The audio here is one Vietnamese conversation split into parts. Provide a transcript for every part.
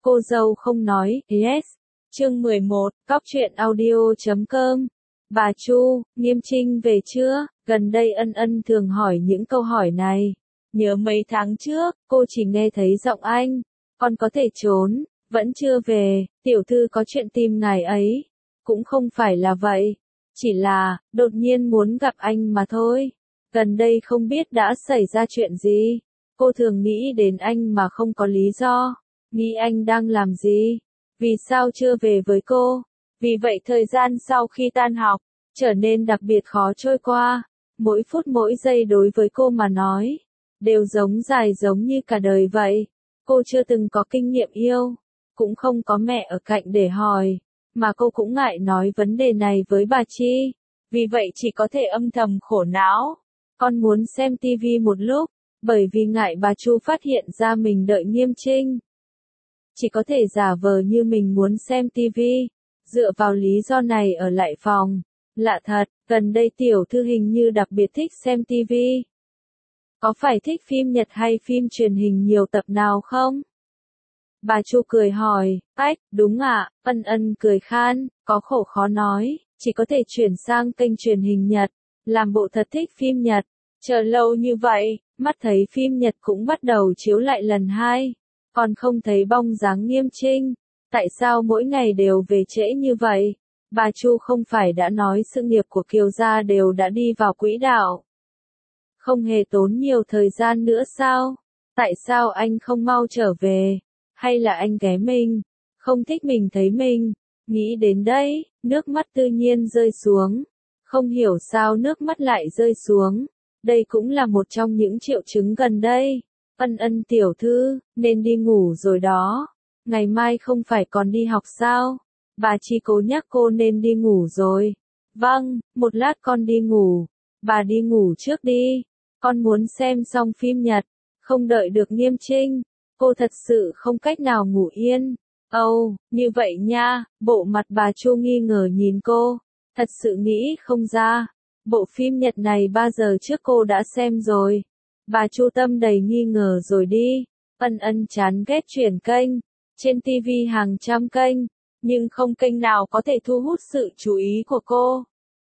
Cô dâu không nói, yes. Chương 11, Cóc truyện audio.com. Bà Chu, Nghiêm Trinh về chưa? Gần đây Ân Ân thường hỏi những câu hỏi này. Nhớ mấy tháng trước, cô chỉ nghe thấy giọng anh. Con có thể trốn, vẫn chưa về, tiểu thư có chuyện tìm ngài ấy. Cũng không phải là vậy. Chỉ là, đột nhiên muốn gặp anh mà thôi. Gần đây không biết đã xảy ra chuyện gì. Cô thường nghĩ đến anh mà không có lý do. Nghĩ anh đang làm gì? Vì sao chưa về với cô? Vì vậy thời gian sau khi tan học, trở nên đặc biệt khó trôi qua. Mỗi phút mỗi giây đối với cô mà nói, đều dài giống như cả đời vậy. Cô chưa từng có kinh nghiệm yêu, cũng không có mẹ ở cạnh để hỏi, mà cô cũng ngại nói vấn đề này với bà Chi. Vì vậy chỉ có thể âm thầm khổ não. Con muốn xem tivi một lúc, bởi vì ngại bà Chu phát hiện ra mình đợi Nghiêm Trinh. Chỉ có thể giả vờ như mình muốn xem tivi, dựa vào lý do này ở lại phòng. Lạ thật, gần đây tiểu thư hình như đặc biệt thích xem tivi. Có phải thích phim Nhật hay phim truyền hình nhiều tập nào không? Bà Chu cười hỏi, ách, đúng ạ, Ân Ân cười khan, có khổ khó nói, chỉ có thể chuyển sang kênh truyền hình Nhật, làm bộ thật thích phim Nhật. Chờ lâu như vậy, mắt thấy phim Nhật cũng bắt đầu chiếu lại lần 2. Còn không thấy bóng dáng Nghiêm Trinh. Tại sao mỗi ngày đều về trễ như vậy? Bà Chu không phải đã nói sự nghiệp của Kiều gia đều đã đi vào quỹ đạo. Không hề tốn nhiều thời gian nữa sao? Tại sao anh không mau trở về? Hay là anh ghé mình? Không thích mình thấy mình? Nghĩ đến đây, nước mắt tự nhiên rơi xuống. Không hiểu sao nước mắt lại rơi xuống. Đây cũng là một trong những triệu chứng gần đây. Ân Ân tiểu thư, nên đi ngủ rồi đó. Ngày mai không phải còn đi học sao? Bà Chi cố nhắc cô nên đi ngủ rồi. Vâng, một lát con đi ngủ. Bà đi ngủ trước đi. Con muốn xem xong phim Nhật. Không đợi được Nghiêm Trinh. Cô thật sự không cách nào ngủ yên. Âu, như vậy nha. Bộ mặt bà Chu nghi ngờ nhìn cô. Thật sự nghĩ không ra. Bộ phim Nhật này 3 giờ trước cô đã xem rồi. Bà Chu tâm đầy nghi ngờ rồi đi. Ân Ân chán ghét chuyển kênh. Trên TV hàng trăm kênh, nhưng không kênh nào có thể thu hút sự chú ý của cô.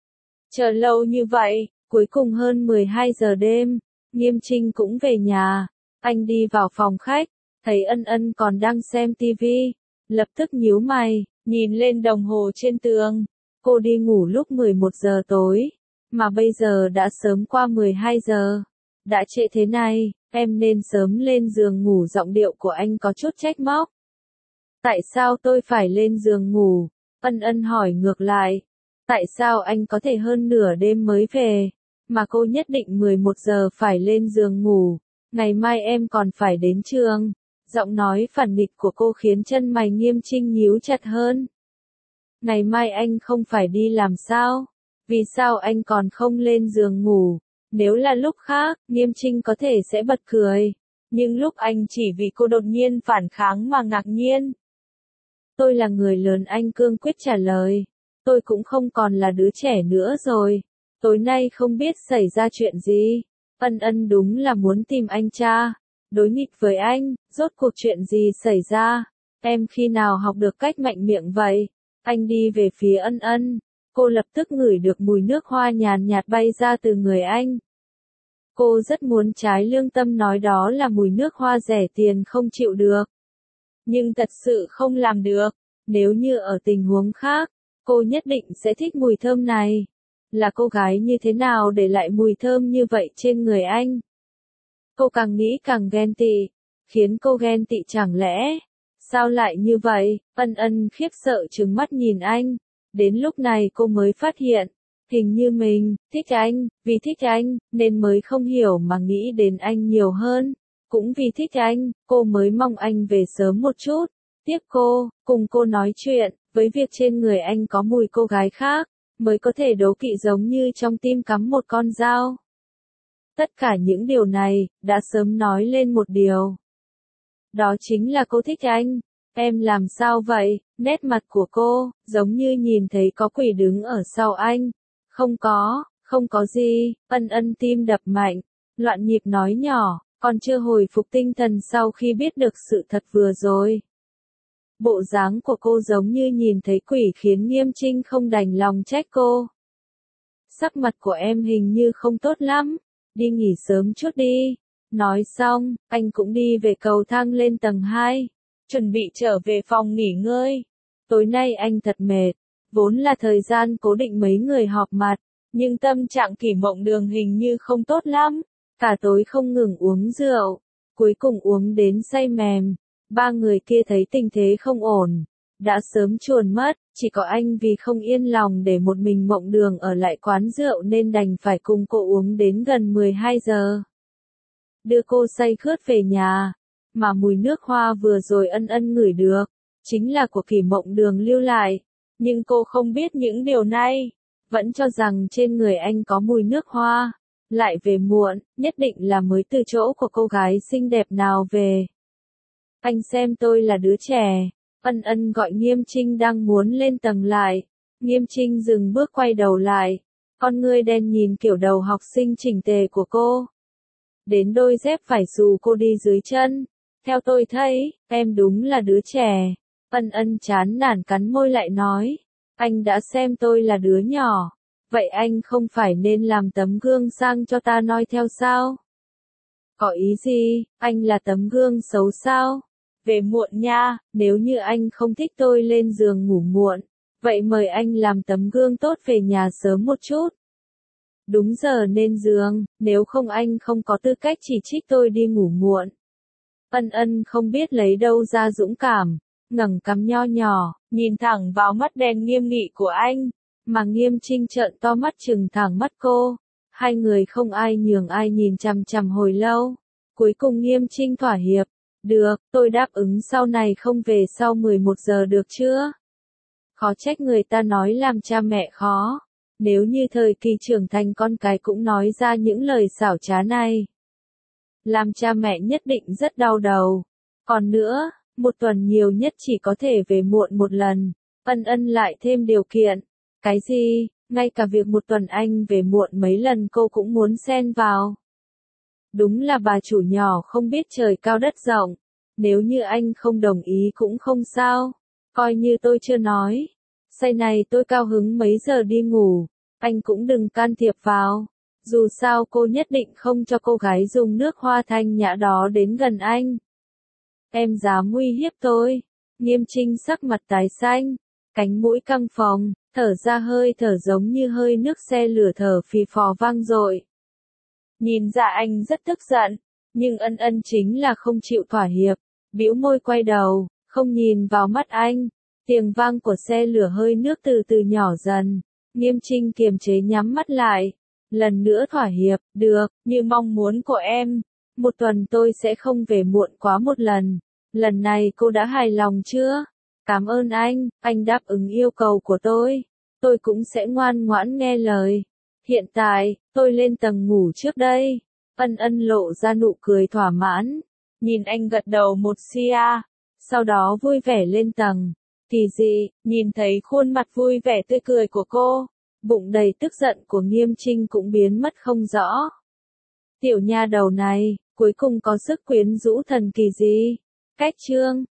Chờ lâu như vậy, cuối cùng hơn 12 giờ đêm, Nghiêm Trinh cũng về nhà. Anh đi vào phòng khách, thấy Ân Ân còn đang xem TV. Lập tức nhíu mày, nhìn lên đồng hồ trên tường. Cô đi ngủ lúc 11 giờ tối, mà bây giờ đã sớm qua 12 giờ. Đã trễ thế này, em nên sớm lên giường ngủ. Giọng điệu của anh có chút trách móc. Tại sao tôi phải lên giường ngủ? Ân Ân hỏi ngược lại. Tại sao anh có thể hơn nửa đêm mới về, mà cô nhất định 11 giờ phải lên giường ngủ? Ngày mai em còn phải đến trường. Giọng nói phản nghịch của cô khiến chân mày Nghiêm Trinh nhíu chặt hơn. Ngày mai anh không phải đi làm sao? Vì sao anh còn không lên giường ngủ? Nếu là lúc khác, Nghiêm Trinh có thể sẽ bật cười. Nhưng lúc anh chỉ vì cô đột nhiên phản kháng mà ngạc nhiên. Tôi là người lớn, anh cương quyết trả lời. Tôi cũng không còn là đứa trẻ nữa rồi. Tối nay không biết xảy ra chuyện gì. Ân Ân đúng là muốn tìm anh cha. Đối nghịch với anh, rốt cuộc chuyện gì xảy ra? Em khi nào học được cách mạnh miệng vậy? Anh đi về phía Ân Ân. Cô lập tức ngửi được mùi nước hoa nhàn nhạt bay ra từ người anh. Cô rất muốn trái lương tâm nói đó là mùi nước hoa rẻ tiền không chịu được. Nhưng thật sự không làm được. Nếu như ở tình huống khác, cô nhất định sẽ thích mùi thơm này. Là cô gái như thế nào để lại mùi thơm như vậy trên người anh? Cô càng nghĩ càng ghen tị. Khiến cô ghen tị chẳng lẽ? Sao lại như vậy? Ân Ân khiếp sợ trừng mắt nhìn anh. Đến lúc này cô mới phát hiện. Hình như mình, thích anh, vì thích anh, nên mới không hiểu mà nghĩ đến anh nhiều hơn. Cũng vì thích anh, cô mới mong anh về sớm một chút. Tiếp cô, cùng cô nói chuyện, với việc trên người anh có mùi cô gái khác, mới có thể đố kỵ giống như trong tim cắm một con dao. Tất cả những điều này, đã sớm nói lên một điều. Đó chính là cô thích anh. Em làm sao vậy? Nét mặt của cô, giống như nhìn thấy có quỷ đứng ở sau anh. Không có gì. Ân Ân tim đập mạnh, loạn nhịp nói nhỏ, còn chưa hồi phục tinh thần sau khi biết được sự thật vừa rồi. Bộ dáng của cô giống như nhìn thấy quỷ khiến Nghiêm Trinh không đành lòng trách cô. Sắc mặt của em hình như không tốt lắm, đi nghỉ sớm chút đi. Nói xong, anh cũng đi về cầu thang lên tầng 2, chuẩn bị trở về phòng nghỉ ngơi. Tối nay anh thật mệt, vốn là thời gian cố định mấy người họp mặt, nhưng tâm trạng Kỷ Mộng Đường hình như không tốt lắm, cả tối không ngừng uống rượu, cuối cùng uống đến say mềm. Ba người kia thấy tình thế không ổn, đã sớm chuồn mất, chỉ có anh vì không yên lòng để một mình Mộng Đường ở lại quán rượu nên đành phải cùng cô uống đến gần 12 giờ. Đưa cô say khướt về nhà, mà mùi nước hoa vừa rồi Ân Ân ngửi được, chính là của Kỷ Mộng Đường lưu lại, nhưng cô không biết những điều này, vẫn cho rằng trên người anh có mùi nước hoa, lại về muộn, nhất định là mới từ chỗ của cô gái xinh đẹp nào về. Anh xem tôi là đứa trẻ, Ân Ân gọi Nghiêm Trinh đang muốn lên tầng lại, Nghiêm Trinh dừng bước quay đầu lại, con ngươi đen nhìn kiểu đầu học sinh chỉnh tề của cô. Đến đôi dép phải xù cô đi dưới chân, theo tôi thấy, em đúng là đứa trẻ. Ân Ân chán nản cắn môi lại nói, anh đã xem tôi là đứa nhỏ, vậy anh không phải nên làm tấm gương sang cho ta noi theo sao? Có ý gì, anh là tấm gương xấu sao? Về muộn nha, nếu như anh không thích tôi lên giường ngủ muộn, vậy mời anh làm tấm gương tốt về nhà sớm một chút. Đúng giờ nên giường, nếu không anh không có tư cách chỉ trích tôi đi ngủ muộn. Ân Ân không biết lấy đâu ra dũng cảm, ngẩng cằm nho nhỏ, nhìn thẳng vào mắt đen nghiêm nghị của anh, mà Nghiêm Trinh trợn to mắt trừng thẳng mắt cô. Hai người không ai nhường ai nhìn chằm chằm hồi lâu. Cuối cùng Nghiêm Trinh thỏa hiệp, được, tôi đáp ứng sau này không về sau 11 giờ được chưa? Khó trách người ta nói làm cha mẹ khó. Nếu như thời kỳ trưởng thành con cái cũng nói ra những lời xảo trá này, làm cha mẹ nhất định rất đau đầu. Còn nữa, một tuần nhiều nhất chỉ có thể về muộn một lần. Ân Ân lại thêm điều kiện. Cái gì, ngay cả việc một tuần anh về muộn mấy lần cô cũng muốn xen vào. Đúng là bà chủ nhỏ không biết trời cao đất rộng. Nếu như anh không đồng ý cũng không sao, coi như tôi chưa nói. Say này tôi cao hứng mấy giờ đi ngủ, anh cũng đừng can thiệp vào. Dù sao cô nhất định không cho cô gái dùng nước hoa thanh nhã đó đến gần anh. Em dám uy hiếp tôi. Nghiêm Trinh sắc mặt tái xanh, cánh mũi căng phồng, thở ra hơi thở giống như hơi nước xe lửa thở phì phò vang dội. Nhìn ra anh rất tức giận, nhưng Ân Ân chính là không chịu thỏa hiệp, bĩu môi quay đầu, không nhìn vào mắt anh. Tiếng vang của xe lửa hơi nước từ từ nhỏ dần, Nghiêm Trinh kiềm chế nhắm mắt lại. Lần nữa thỏa hiệp, được, như mong muốn của em. Một tuần tôi sẽ không về muộn quá một lần. Lần này cô đã hài lòng chưa? Cảm ơn anh đáp ứng yêu cầu của tôi. Tôi cũng sẽ ngoan ngoãn nghe lời. Hiện tại, tôi lên tầng ngủ trước đây. Ân Ân lộ ra nụ cười thỏa mãn. Nhìn anh gật đầu một xia. Sau đó vui vẻ lên tầng. Kỳ dị, nhìn thấy khuôn mặt vui vẻ tươi cười của cô. Bụng đầy tức giận của Nghiêm Trinh cũng biến mất không rõ. Tiểu nha đầu này, cuối cùng có sức quyến rũ thần kỳ gì? Cách chương